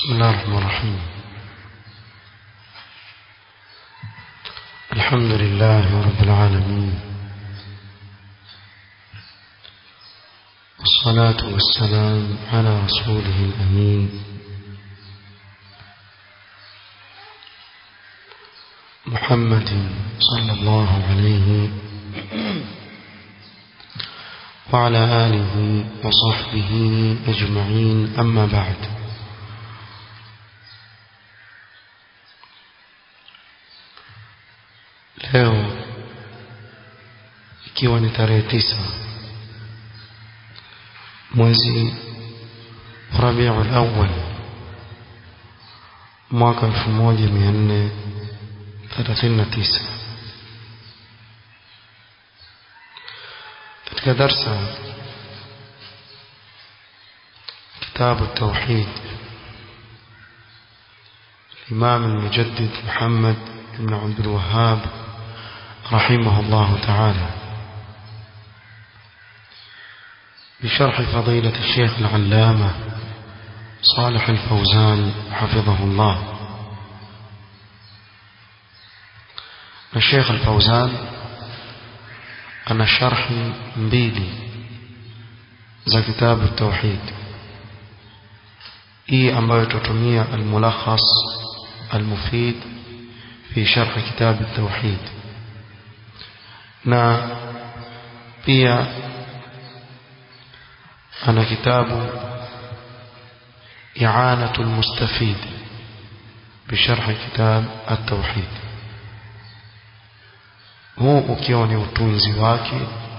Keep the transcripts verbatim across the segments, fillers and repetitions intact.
بسم الله الرحمن الرحيم. الحمد لله رب العالمين، والصلاة والسلام على رسوله الأمين محمد صلى الله عليه وعلى آله وصحبه أجمعين، أما بعد. Leo ikiwa ni tarehe tisa mwezi Rabiul Awwal mwaka elfu moja mia nne thelathini na tisa, katika darsa كتاب التوحيد الإمام المجدد محمد بن عبد الوهاب رحمه الله تعالى بشرح فضيلة الشيخ العلامة صالح الفوزان حفظه الله. الشيخ الفوزان أنا شرح مبيلي za كتاب التوحيد hii ambayo tutumia الملخص المفيد في شرح كتاب التوحيد، na pia ana kitabu إعانة المستفيد بشرح كتاب التوحيد. huu ukiwa ni utunzi wake,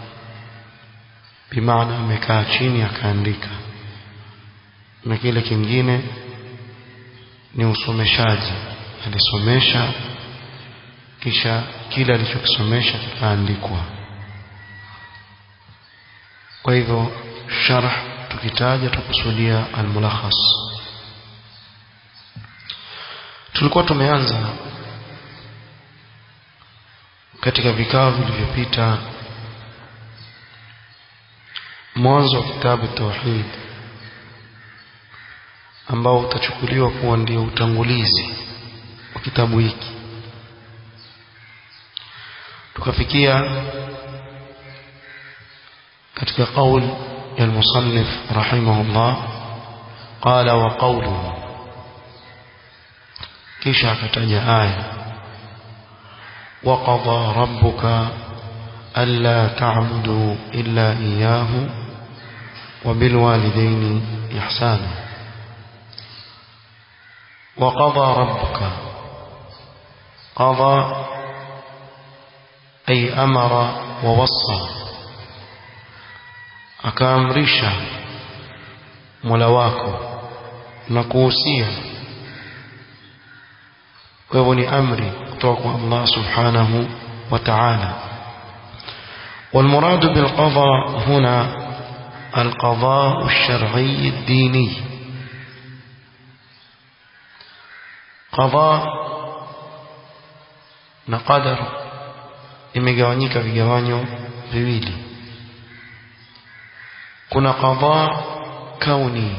bimaana amekaa chini akaandika, na kile kingine ni usomeshaji, alisomesha kisha kile alichokisomesha kikaandikwa. Kwa hivyo sharh tukitaja tukusudia al-mulakhas. Tulikuwa tumeanza katika vikao vilivyopita mwanzo wa kitabu tauhid ambao utachukuliwa kuwa ndio utangulizi wa kitabu hiki. tukafikia katika kauli ya al-musannif rahimahullah, qala wa qawluhu, kisha akataja aya wa qadha rabbuka alla ta'budu illa iyyahu wa bil walidayni ihsana. wa qadha rabbuka, qadha ay amara wa wassa, akaamrisha Mola wako na kuhusia. Kwa hivyo ni amri kutoka kwa Allah subhanahu wa ta'ala. والمراد بالقضاء هنا القضاء الشرعي الديني. قضاء na qadar imegawanyika vigawanyo viwili. kuna qadha kauni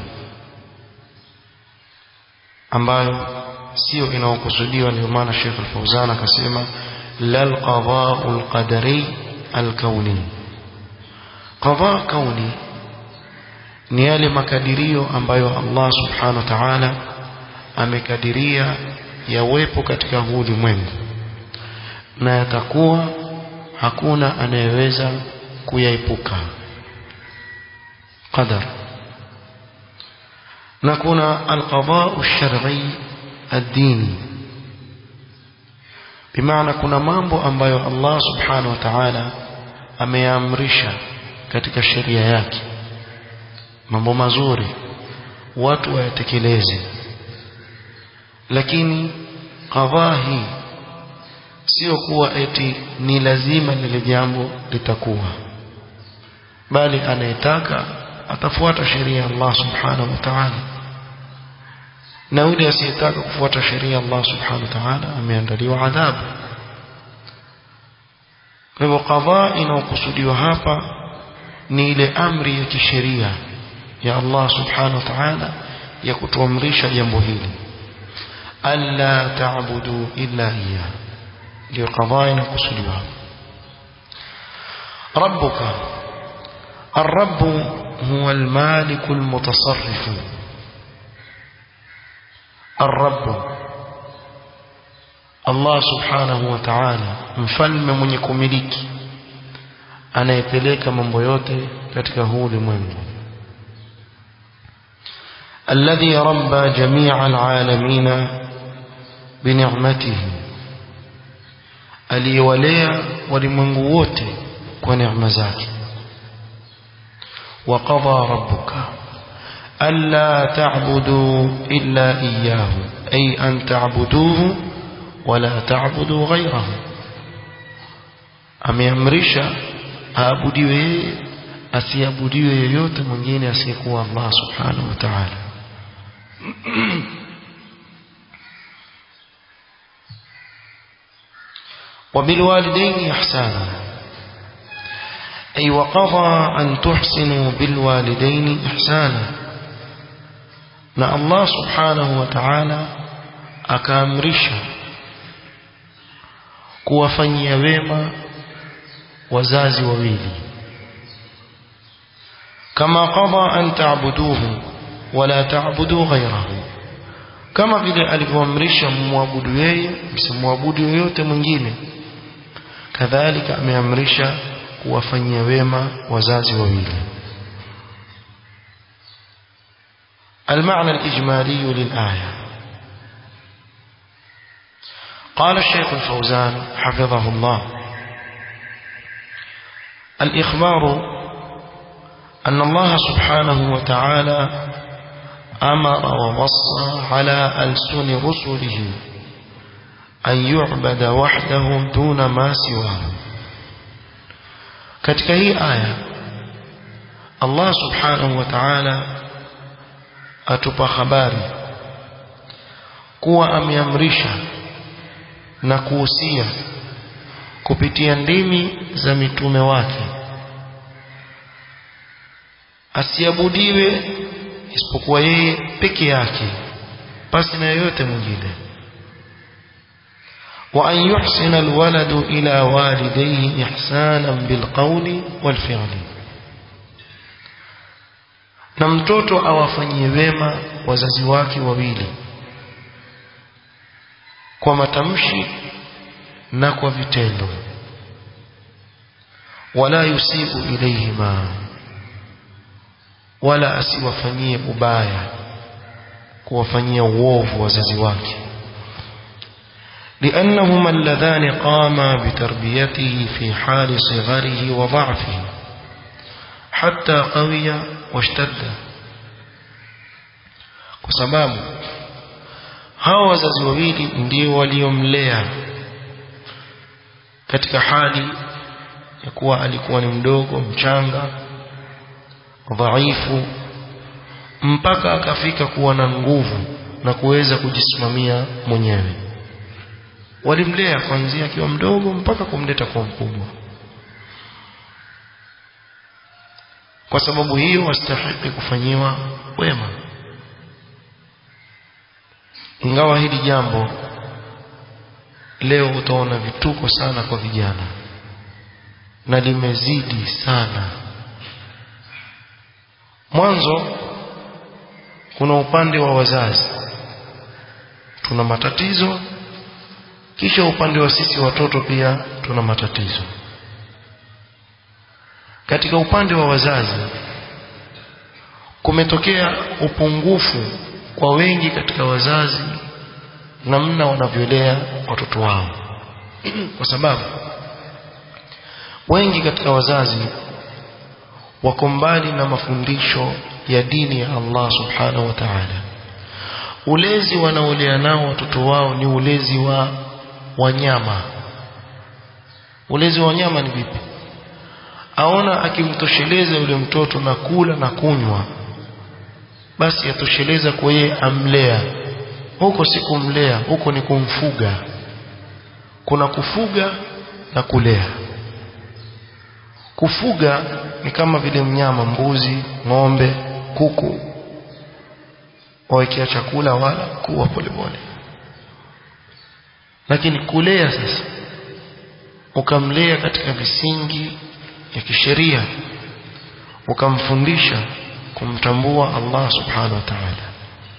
ambayo sio inaokusudiwa, ndio maana Sheikh Al-Fawzan akasema lal qadha al-qadari al-kauni. Qadha kauni ni yale makadirio ambayo Allah subhanahu wa ta'ala amekadiria yawepo katika huu ulimwengu, na yatakuwa hakuna anayeweza kuyaepuka. qadar. na kuna al-qadha ash-shar'i ad-dini, bimaana kuna mambo ambayo Allah subhanahu wa ta'ala ameamrisha katika sheria yake, mambo mazuri watu wayatekeleze, lakini qadha hii sio kuwa eti ni lazima lile jambo litakuwa, bali anayetaka atafuata sheria ya Allah subhanahu wa ta'ala, na yule asiyetaka kufuata sheria ya Allah subhanahu wa ta'ala ameandaliwa adhabu. Kwa hivyo qadha inayokusudiwa hapa ni ile amri ya kisheria ya Allah subhanahu wa ta'ala ya kutuamrisha jambo hili, alla ta'budu illa iyyah, ndio qadhaa inakusudiwa. rabbuka الرب هو المالك المتصرف. الرب الله سبحانه وتعالى mfalme mwenye kumiliki, anayepeleka mambo yote katika huu ulimwengu. alladhi rabba jami'a alalamin binicmatihi, aliyewalea walimwengu wote kwa neema zake. وقضى ربك ألا تعبدوا إلا إياه، أي أن تعبدوه ولا تعبدوا غيره. ameamrisha aabudiwe, asiabudiwe yoyote mwingine asiyekuwa Allah subhanahu wa ta'ala. وبالوالدين إحسانا، أي وقضى أن تحسنوا بالوالدين إحسانا. na Allah subhanahu wa ta'ala akaamrisha kuwafanyia wema wazazi wawili, kama qadha an ta'buduhu wala ta'budu ghayrahu, kama vile alivyoamrisha muabudu yeye, msimwabudu yoyote mwingine, kadhalika ameamrisha kuwafanyia wema wazazi wawili. المعنى الإجمالي للآية. قال الشيخ الفوزان حفظه الله: الإخبار أن الله سبحانه وتعالى أمر ووصى على ألسن رسله أن يعبد وحده دون ما سواه. katika hii aya Allah subhanahu wa ta'ala atupa habari kuwa ameamrisha na kuhusia kupitia ndimi za mitume wake asiabudiwe isipokuwa yeye peke yake, pasi na yoyote mwingine. wa an yuhsina alwaladu ila walidayhi ihsanan bilqawli walfi'li, na mtoto awafanyie wema wazazi wake wawili kwa matamshi na kwa vitendo. wala yusibu ilayhima, wala asiwafanyie ubaya, kuwafanyia uovu wazazi wake. لأنهما اللذان قاما بتربيته في حال صغره وضعفه حتى قوي واشتد. kwa sababu hawa wazazi wawili ndio waliomlea katika hali ya kuwa alikuwa ni mdogo, mchanga, dhaifu, mpaka akafika kuwa na nguvu na kuweza kujisimamia mwenyewe. Walimlea kuanzia akiwa mdogo mpaka kumleta kwa mkubwa. Kwa sababu hiyo wastahili kufanyiwa wema. Ingawa hili jambo leo utaona vituko sana kwa vijana na limezidi sana. Mwanzo kuna upande wa wazazi tuna matatizo, kisha upande wa sisi watoto pia tuna matatizo. Katika upande wa wazazi kumetokea upungufu kwa wengi katika wazazi namna wanavyolea watoto wao. Kwa sababu wengi katika wazazi wako mbali na mafundisho ya dini ya Allah subhanahu wa ta'ala. Ulezi wanaolea nao watoto wao ni ulezi wa wanyama. Ulezi wa wanyama ni vipi? Aona akimtosheleza yule mtoto na kula na kunywa, basi atosheleza kwa yeye, amlea. Huko si kumlea, huko ni kumfuga. Kuna kufuga na kulea. Kufuga ni kama vile mnyama, mbuzi, ng'ombe, kuku. wawekea chakula wala kuwa pole pole. Lakini kulea sasa, ukamlea katika misingi ya kisheria, ukamfundisha kumtambua Allah subhanahu wa ta'ala.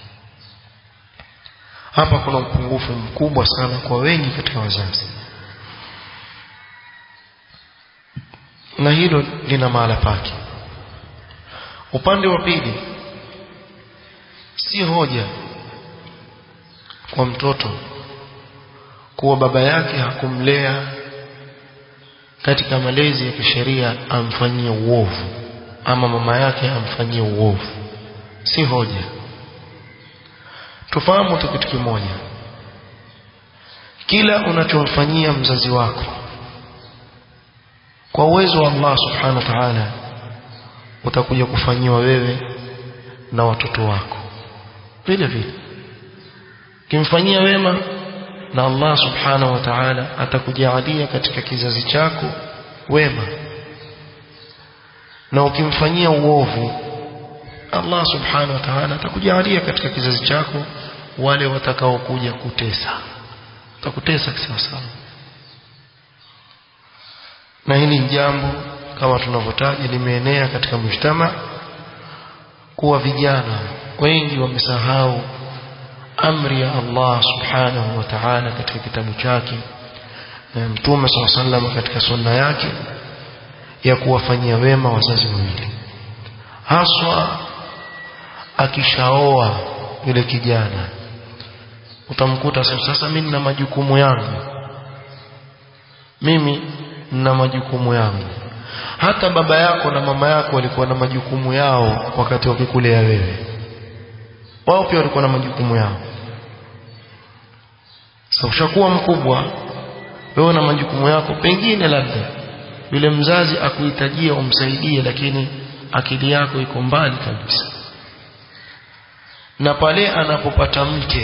Hapa kuna upungufu mkubwa sana kwa wengi katika wazazi, na hilo lina mahala pake. Upande wa pili, si hoja kwa mtoto kuwa baba yake hakumlea katika malezi ya kisheria amfanyie uovu, ama mama yake amfanyie uovu. Si hoja. Tufahamu tu kitu kimoja, kila unachomfanyia mzazi wako kwa uwezo wa Allah subhanahu wa ta'ala utakuja kufanyiwa wewe na watoto wako vile vile. Kimfanyia wema, na Allah subhanahu wa ta'ala atakujalia katika kizazi chako wema, na ukimfanyia uovu, Allah subhanahu wa ta'ala atakujalia katika kizazi chako wale watakao kuja kutesa, utakutesa kisawasawa. Na hili jambo kama tunavyotaja limeenea katika mujtama, kuwa vijana wengi wamesahau amri ya Allah subhanahu wa ta'ala katika kitabu chake, na Mtume sallallahu alaihi wasallam katika sunna yake, ya kuwafanyia wema wazazi wawili, haswa akishaoa yule kijana. Utamkuta sasa, mimi nina majukumu yangu, mimi nina majukumu yangu. Hata baba yako na mama yako walikuwa na majukumu yao wakati wakikulea wewe, wao pia walikuwa na majukumu yao. Sasa ushakuwa mkubwa wewe na majukumu yako, pengine labda yule mzazi akuhitajia umsaidie, lakini akili yako iko mbali kabisa. Na pale anapopata mke,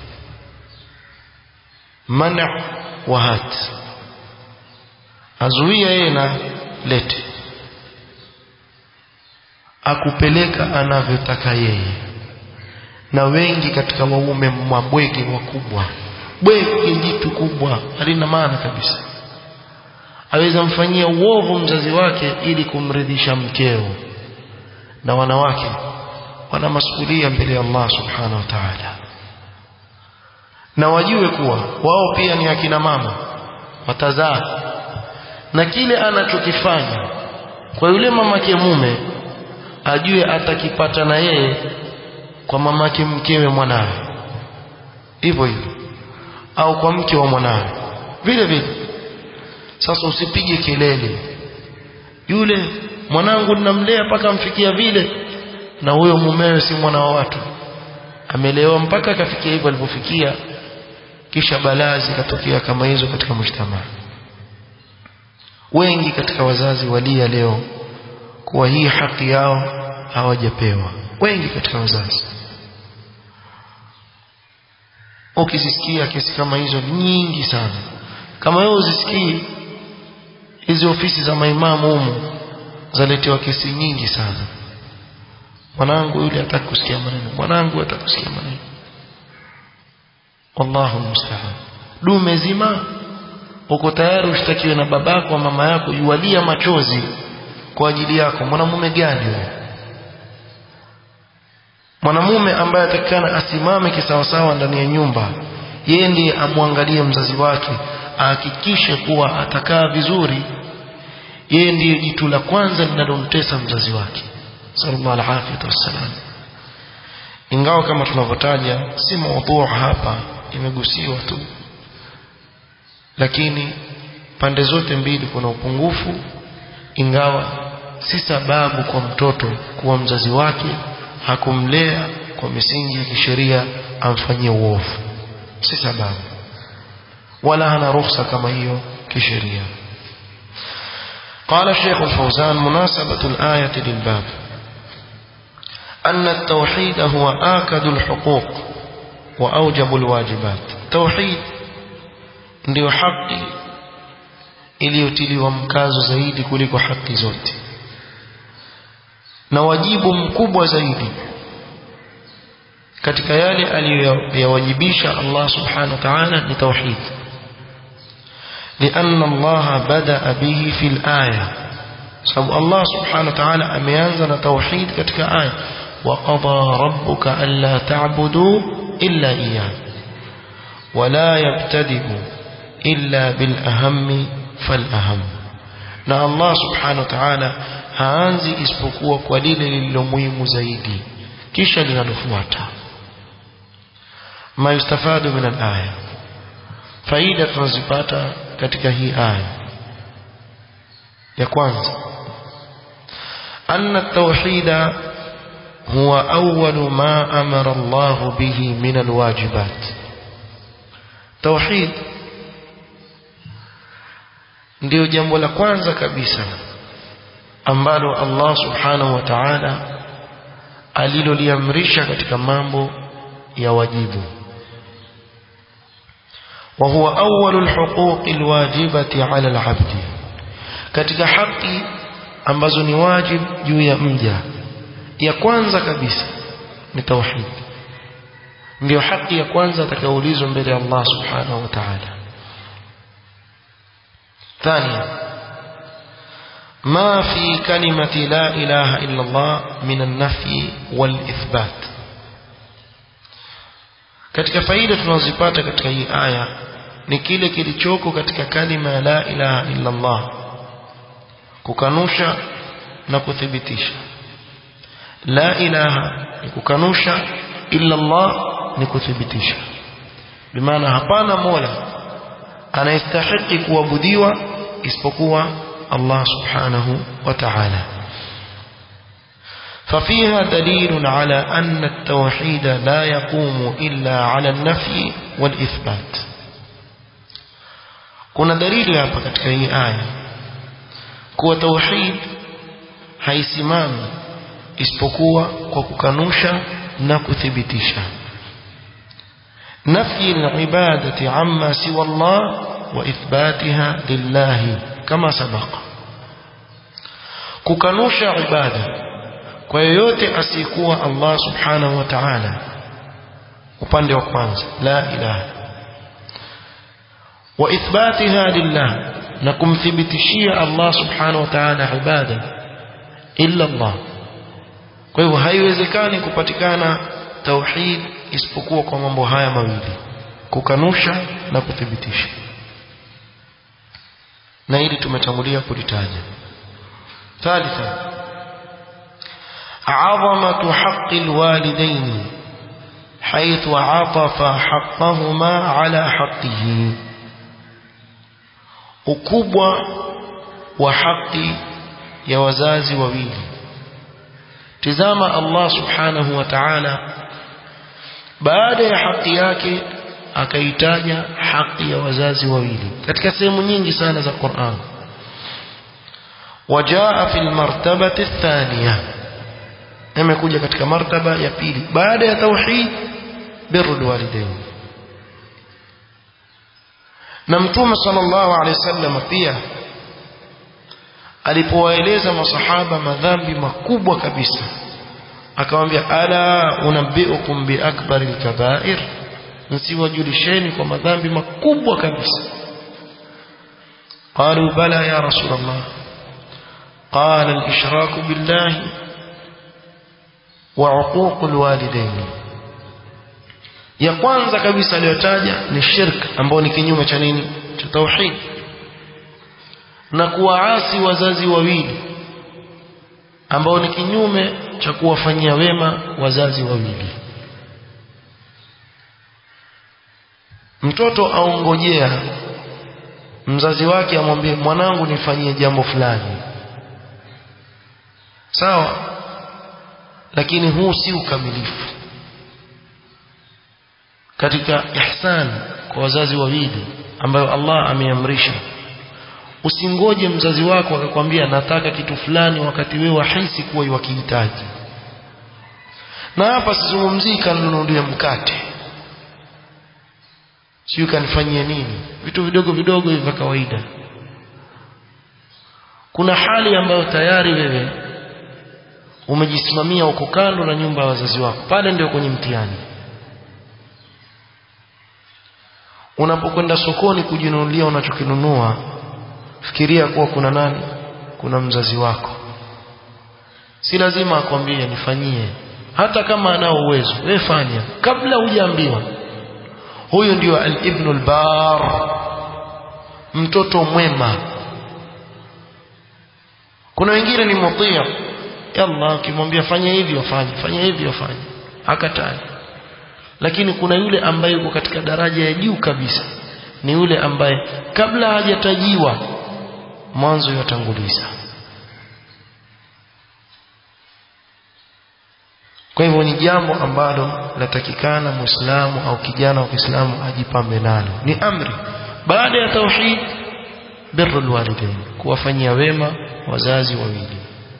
mana wa hat, azuia yeye na lete, akupeleka anavyotaka yeye. Na wengi katika waume mabwege wakubwa, bwege jitu kubwa halina maana kabisa, aweza mfanyia uovu mzazi wake ili kumridhisha mkeo. Na wanawake wana masuhulia mbele ya Allah subhanahu wa ta'ala, na wajue kuwa wao pia ni akina mama, watazaa. Na kile anachokifanya kwa yule mamake mume, ajue atakipata na yeye kwa mamake mkewe mwanawe, hivyo hivyo, au kwa mke wa mwanawe vile vile. Sasa usipige kelele, yule mwanangu ninamlea mpaka amfikia vile, na huyo mumewe si mwana wa watu, amelewa mpaka akafikia hivyo alipofikia, kisha balaa zikatokea kama hizo katika mshtama. Wengi katika wazazi walia leo kuwa hii haki yao hawajapewa, wengi katika wazazi. Ukisikia kesi kama hizo nyingi sana, kama wewe uzisikii, hizi ofisi za maimamu humu zaletewa kesi nyingi sana. Mwanangu yule hataki kusikia maneno, mwanangu hataki kusikia maneno. Wallahu musta'an. Dume zima uko tayari ushtakiwe na babako wa mama yako, yualia machozi kwa ajili yako. Mwanamume gani wewe? Mwanamume ambaye atakana asimame kisawasawa ndani ya nyumba, yeye ndiye amwangalie mzazi wake, ahakikishe kuwa atakaa vizuri. Yeye ndiye jitu la kwanza linalomtesa mzazi wake. Sallallahu alaihi wasallam. Ingawa kama tunavyotaja si mada hapa, imegusiwa tu, lakini pande zote mbili kuna upungufu, ingawa si sababu kwa mtoto kuwa mzazi wake hakumlea kwa misingi ya kisheria amfanyie uovu, si sababu, wala hana ruhusa kama hiyo kisheria. قال الشيخ الفوزان: مناسبة الآية للباب أن التوحيد هو آكد الحقوق وأوجب الواجبات. توحيد ndio haki iliyotiliwa mkazo zaidi kuliko haki zote, na wajibu mkubwa zaidi katika yale aliyowajibisha Allah subhanahu wa ta'ala ni tauhid. لأن الله بدأ به في الآية سبب الله سبحانه وتعالى أميانزل توحيد كتك آية وقضى ربك ألا تعبدوا إلا إياه ولا يبتدئ إلا بالأهم فالأهم. na Allah subhanahu wa ta'ala haanzi isipokuwa kwa lile lililo muhimu zaidi kisha linalofuata. ma yustafadu min al-aya, faida tunazipata katika hii aya ya kwanza, anna at-tauhid huwa awwal ma amara Allah bihi min al-wajibat. Tauhid ndio jambo la kwanza kabisa ambalo Allah subhanahu wa ta'ala aliloliamrisha katika mambo ya wajibu. wa huwa awwalul huquqil wajibati 'ala al-'abd, katika haki ambazo ni wajib juu ya mja, ya kwanza kabisa ni tauhid. Ndio haki ya kwanza atakayoulizwa mbele ya Allah subhanahu wa ta'ala. ثانيا ما في كلمة لا إله إلا الله من النفي والإثبات. katika faida tunazipata katika hii aya ni kile kilichoko katika kalima la ilaha illa Allah, kukanusha na kuthibitisha. La ilaha ni kukanusha, illa Allah ni kuthibitisha. bimaana hapana mola anayestahili kuabudiwa isipokuwa Allah subhanahu wa ta'ala. ففيها دليل على أن التوحيد لا يقوم إلا على النفي والإثبات. kuna dalili hapa katika hii aya kuwa tauhid haisimami isipokuwa kwa kukanusha na kuthibitisha. نفي العبادة عما سوى الله وإثباتها لله كما سبق. kukanusha ibada kwa yoyote asiyekuwa Allah subhanahu wa ta'ala, upande wa kwanza la ilaha, wa ithbatiha lillah, na kumthibitishia Allah subhanahu wa ta'ala ibada illa Allah. kwa hivyo haiwezekani kupatikana tauhid isipokuwa kwa mambo haya mawili, kukanusha na kuthibitisha, na hili tumetangulia kulitaja. ثالثا عظمة حق الوالدين حيث عطف حقهما على حقه. ukubwa wa haki ya wazazi wawili. tazama Allah subhanahu wa ta'ala baada ya haki yake akaitaja haki ya wazazi wawili katika sehemu nyingi sana za Qur'an. wajaa fil martabati athaniya, imekuja katika martaba ya pili baada ya tauhid, birrul walidain. na Mtume sallallahu alayhi wasallam pia alipowaeleza masahaba madhambi makubwa kabisa akamwambia, ala unabbiukum bi akbaril kaba'ir, nsiwajulisheni kwa madhambi makubwa kabisa. qalu bala ya rasulullah, qala al-ishraku billahi wa uququl walidain. ya kwanza kabisa aliyotaja ni shirk, ambao ni kinyume cha nini? Cha tauhid, na kuwaasi wazazi wawili, ambao ni kinyume cha kuwafanyia wema wazazi wawili. mtoto aongojea mzazi wake amwambie, mwanangu nifanyie jambo fulani, sawa, lakini huu si ukamilifu katika ihsan kwa wazazi wawili ambayo Allah ameamrisha. Usingoje mzazi wako akakwambia nataka kitu fulani wakati wewe wahisi kuwa wakihitaji. na hapa sizungumzii kanunulia mkate, sio kanifanyie nini, vitu vidogo vidogo hivi vya kawaida. kuna hali ambayo tayari wewe umejisimamia uko kando na nyumba ya wazazi wako, pale ndio kwenye mtihani. unapokwenda sokoni kujinunulia unachokinunua, fikiria kuwa kuna nani? Kuna mzazi wako. Si lazima akwambie nifanyie, hata kama anao uwezo, wewe fanya kabla hujaambiwa. Huyo ndio al-ibn al-bar, mtoto mwema. Kuna wengine ni mutii, yalla ukimwambia fanya hivi afanye, fanya hivi afanye, hakatai. Lakini kuna yule ambaye yuko katika daraja ya juu kabisa, ni yule ambaye kabla hajatajiwa mwanzo yatanguliza. Kwa hivyo ni jambo ambalo latakikana Muislamu au kijana wa Kiislamu ajipambe nalo. Ni amri baada ya tauhid, birrul walidain, kuwafanyia wema wazazi wawili.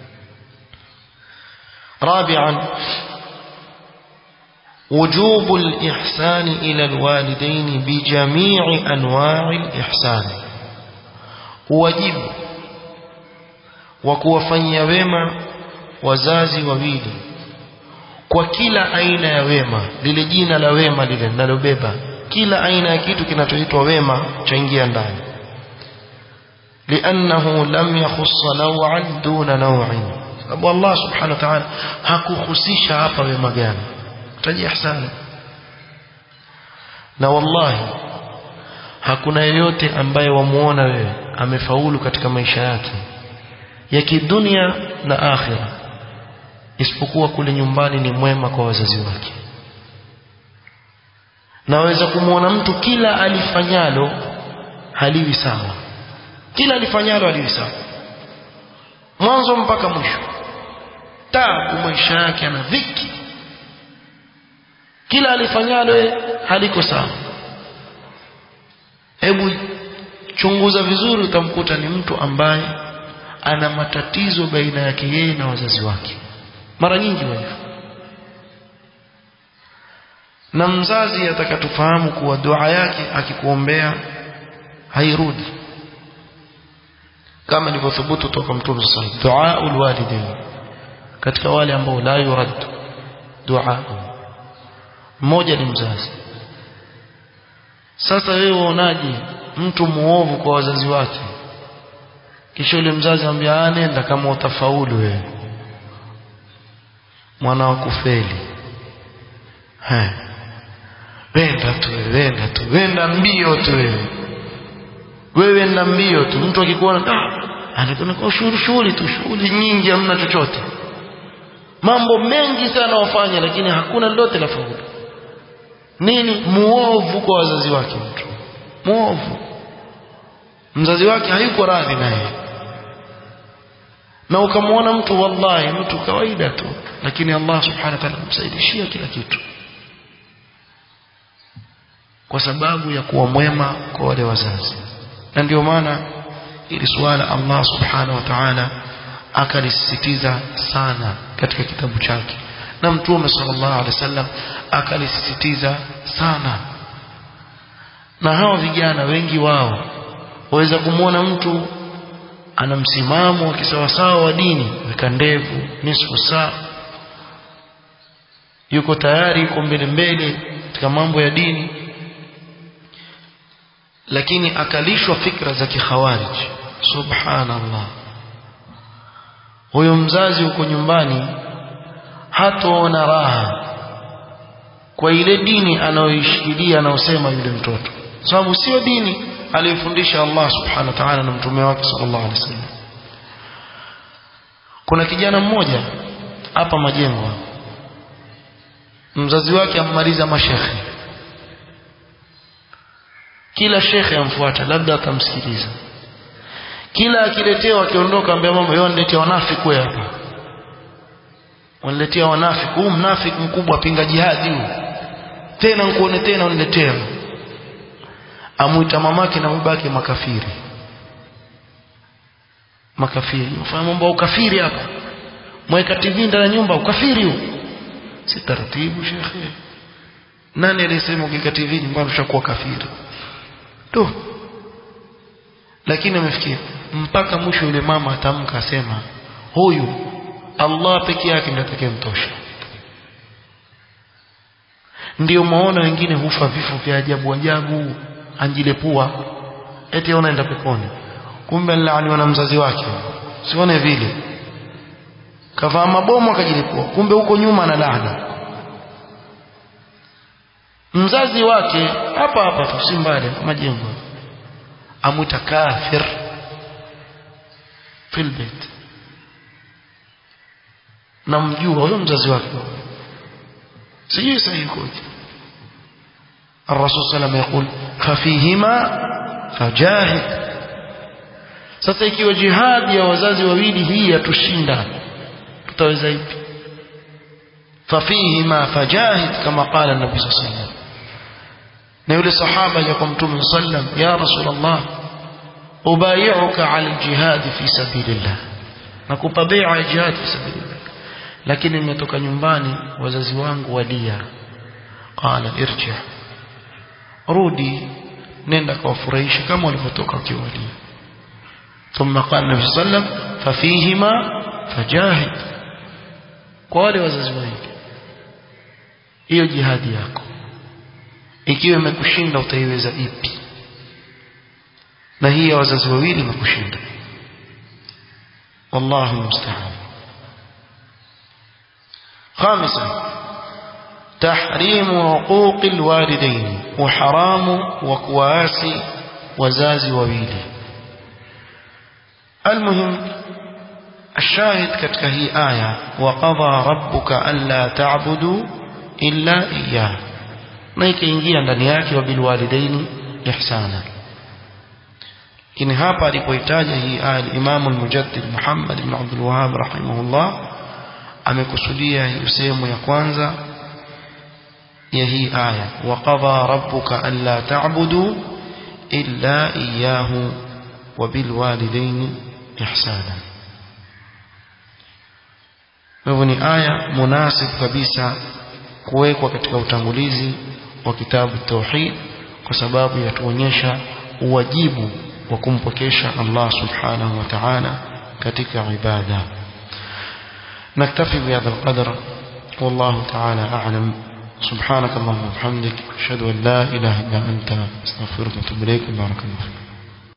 Rabi'an, وجوب الإحسان إلى الوالدين بجميع أنواع الإحسان. واجب وكوفanyia wema wazazi wawili kwa kila aina ya wema. Lile jina la wema lile linalobeba kila aina ya kitu kinachoitwa wema chaingia ndani. لأنه لم يخص نوعا دون نوع. Sababu Allah subhanahu wa ta'ala hakuhusisha hapa wema gani, taji ihsani. Na wallahi hakuna yeyote ambaye wamuona wewe amefaulu katika maisha yake ya kidunia na akhira isipokuwa kule nyumbani ni mwema kwa wazazi wake. Naweza kumuona mtu kila alifanyalo haliwi sawa, kila alifanyalo haliwi sawa, mwanzo mpaka mwisho, taabu maisha yake ana dhiki, kila alifanyalo haliko sawa. Hebu chunguza vizuri, utamkuta ni mtu ambaye ana matatizo baina yake yeye na wazazi wake, mara nyingi hivyo. Na mzazi atakatufahamu kuwa dua yake akikuombea hairudi, kama ilivyothubutu toka Mtume sallallahu alayhi wasallam, duaul walidain, katika wale ambao la yurad dua, mmoja ni mzazi. Sasa wewe unaje mtu muovu kwa wazazi wake, kisha yule mzazi anambia nenda kama utafaulu wewe, mwana wa kufeli, eh wenda tu wenda tu wenda mbio tu wewe wewe na mbio tu. Mtu akikuona ah anakuwa kwa shughuli shughuli tu, shughuli nyingi, hamna chochote, mambo mengi sana wafanya, lakini hakuna lolote la faulu. Nini? Muovu kwa wazazi wake. Mtu muovu, mzazi wake hayuko radhi naye. Na ukamwona mtu wallahi mtu kawaida tu, lakini Allah subhanahu wa ta'ala kumsaidishia kila kitu kwa sababu ya kuwa mwema kwa wale wazazi. Na ndio maana ili swala Allah subhanahu wa ta'ala akalisisitiza sana katika kitabu chake, na Mtume sallallahu alaihi wasallam akalisisitiza sana. Na hao vijana wengi wao waweza kumwona mtu ana msimamo wa kisawasawa wa dini, weka ndevu nusu saa, yuko tayari, yuko mbele mbele katika mambo ya dini, lakini akalishwa fikra za kikhawarij. Subhanallah, huyo mzazi huko nyumbani hataona raha kwa ile dini anayoishikilia anaosema yule mtoto, sababu sio dini aliyofundisha Allah subhanahu wa ta'ala na mtume wake sallallahu alaihi wasallam. Kuna kijana mmoja hapa Majengo, mzazi wake ammaliza mashekhe, kila shekhe amfuata, labda atamsikiliza, kila akiletewa akiondoka ambia mama yeye niletea wanafiki wewe hapa, waniletea wanafiki, huyu mnafiki mkubwa pinga jihadi huyu, tena nikuone tena uniletea. Amuita mamake na babake makafiri, makafiri, mfano mambo ukafiri hapa, mweka T V ndani ya nyumba, ukafiri huo. Si taratibu shekhe, nani alisema ukika T V nyumbani ushakuwa kafiri tu? Lakini amefikia mpaka mwisho yule mama atamka asema huyu Allah peke yake ndiye atakayemtosha. Ndio maona wengine hufa vifo vya ajabu ajabu, anjilepua eti anaenda peponi, kumbe alilaaniwa na mzazi wake. Sione vile kavaa mabomu akajilepua, kumbe huko nyuma ana laana. Mzazi wake hapa hapa tusimbale majengo amuta kafir fil bait, namjua huyo mzazi wake, sijui sahihi koje. الرسول صلى الله عليه وسلم يقول ففيهما فجاهد. sasa ikiwa jihad ya wazazi wawili hii yatushinda, tutaweza ipi? ففيهما فجاهد كما قال النبي صلى الله عليه وسلم. na yule sahaba ya mtume sallam, ya rasulullah ubayi'uka 'ala al-jihad fi sabilillah, nakupa bai'a jihad fi sabilillah, lakini nimetoka nyumbani wazazi wangu walia. qala irji', rudi nenda kawafurahisha kama walivyotoka wakiwalia. thumma qala nabi sallam fafihima fajahid, kwa wale wazazi wawili. Hiyo jihadi yako ikiwa imekushinda utaiweza ipi? Na hii ya wazazi wawili imekushinda, wallahu musta'an. خامسا تحريم حقوق الوالدين وحرام وكواسي وزازي وويلي. المهم الشاهد katika hii aya وقضى ربك ألا تعبدوا إلا إياه, na ikaingia ndani yake wabilwalidaini ihsana. Lakini hapa alipoitaja hii aya Imam al-Mujaddid Muhammad ibn Abdul Wahhab rahimahullah amekusudia hii sehemu ya kwanza ya hii aya waqadha rabbuka alla ta'budu illa iyyahu wabilwalidaini ihsana. Hivyo ni aya munasib kabisa kuwekwa katika utangulizi wa kitabu tauhid, kwa sababu yatuonyesha uwajibu wa kumpokesha Allah subhanahu wa ta'ala katika ibada. نكتفي بهذا القدر والله تعالى أعلم. سبحانك اللهم وبحمدك أشهد أن لا إله إلا أنت أستغفرك وأتوب إليك. بارك الله فيك.